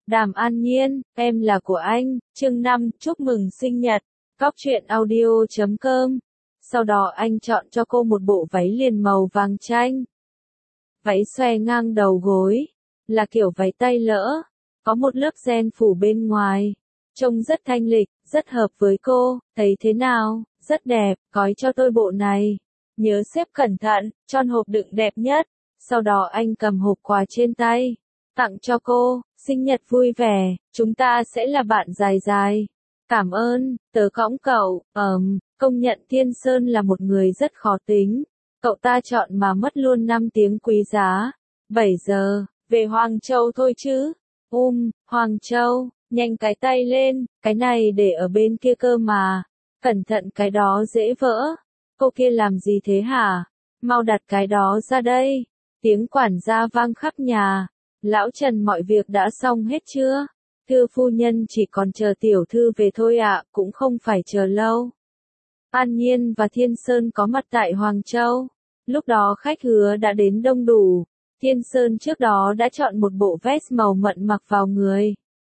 Đàm An Nhiên, em là của anh, chương 5, chúc mừng sinh nhật. Cóc truyện audio.com. Sau đó anh chọn cho cô một bộ váy liền màu vàng chanh. Váy xòe ngang đầu gối, là kiểu váy tay lỡ, có một lớp ren phủ bên ngoài. Trông rất thanh lịch, rất hợp với cô, thấy thế nào? Rất đẹp, gói cho tôi bộ này. Nhớ xếp cẩn thận, chọn hộp đựng đẹp nhất. Sau đó anh cầm hộp quà trên tay, tặng cho cô. Sinh nhật vui vẻ, chúng ta sẽ là bạn dài dài. Cảm ơn, tớ cõng cậu, công nhận Thiên Sơn là một người rất khó tính. Cậu ta chọn mà mất luôn 5 tiếng quý giá. 7 giờ, về Hoàng Châu thôi chứ. Hoàng Châu, nhanh cái tay lên, cái này để ở bên kia cơ mà. Cẩn thận cái đó dễ vỡ. Cô kia làm gì thế hả? Mau đặt cái đó ra đây. Tiếng quản gia vang khắp nhà. Lão Trần mọi việc đã xong hết chưa? Thưa phu nhân chỉ còn chờ tiểu thư về thôi ạ, cũng không phải chờ lâu. An Nhiên và Thiên Sơn có mặt tại Hoàng Châu. Lúc đó khách hứa đã đến đông đủ. Thiên Sơn trước đó đã chọn một bộ vest màu mận mặc vào người.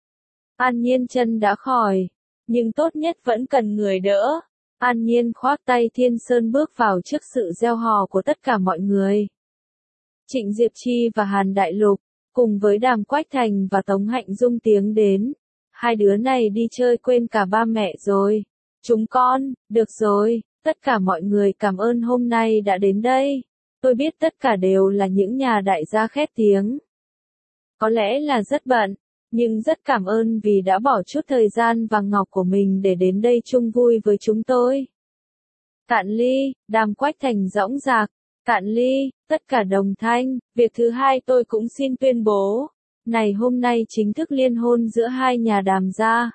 An Nhiên chân đã khỏi, nhưng tốt nhất vẫn cần người đỡ. An Nhiên khoác tay Thiên Sơn bước vào trước sự reo hò của tất cả mọi người. Trịnh Diệp Chi và Hàn Đại Lục, cùng với Đàm Quách Thành và Tống Hạnh Dung tiến đến. Hai đứa này đi chơi quên cả ba mẹ rồi. Chúng con, được rồi, tất cả mọi người cảm ơn hôm nay đã đến đây. Tôi biết tất cả đều là những nhà đại gia khét tiếng. Có lẽ là rất bận, nhưng rất cảm ơn vì đã bỏ chút thời gian vàng ngọc của mình để đến đây chung vui với chúng tôi. Cạn ly, Đàm Quách Thành dõng dạc. Cạn ly, tất cả đồng thanh. Việc thứ hai tôi cũng xin tuyên bố. Này hôm nay chính thức liên hôn giữa hai nhà Đàm gia.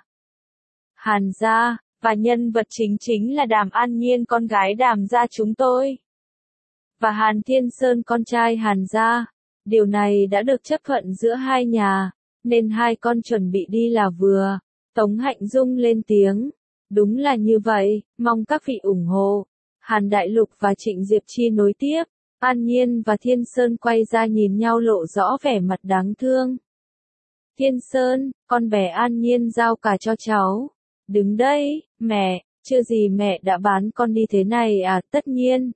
Hàn gia, và nhân vật chính là Đàm An Nhiên con gái Đàm gia chúng tôi. Và Hàn Thiên Sơn con trai Hàn gia. Điều này đã được chấp thuận giữa hai nhà, nên hai con chuẩn bị đi là vừa. Tống Hạnh Dung lên tiếng. Đúng là như vậy, mong các vị ủng hộ. Hàn Đại Lục và Trịnh Diệp Chi nối tiếp. An Nhiên và Thiên Sơn quay ra nhìn nhau lộ rõ vẻ mặt đáng thương. Thiên Sơn, con bé An Nhiên giao cả cho cháu. Đứng đây, mẹ, chưa gì mẹ đã bán con đi thế này à? Tất nhiên.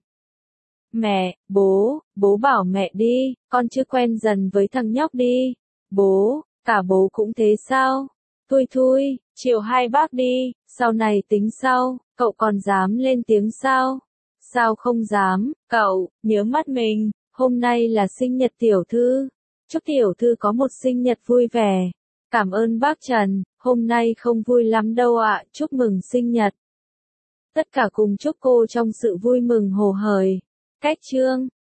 Mẹ, bố bảo mẹ đi, con chưa quen dần với thằng nhóc đi. Bố, cả bố cũng thế sao? Thôi, chiều hai bác đi, sau này tính sau, cậu còn dám lên tiếng sao? Sao không dám, cậu, nhớ mắt mình, hôm nay là sinh nhật tiểu thư. Chúc tiểu thư có một sinh nhật vui vẻ. Cảm ơn bác Trần, hôm nay không vui lắm đâu ạ, chúc mừng sinh nhật. Tất cả cùng chúc cô trong sự vui mừng hồ hởi. Cách chương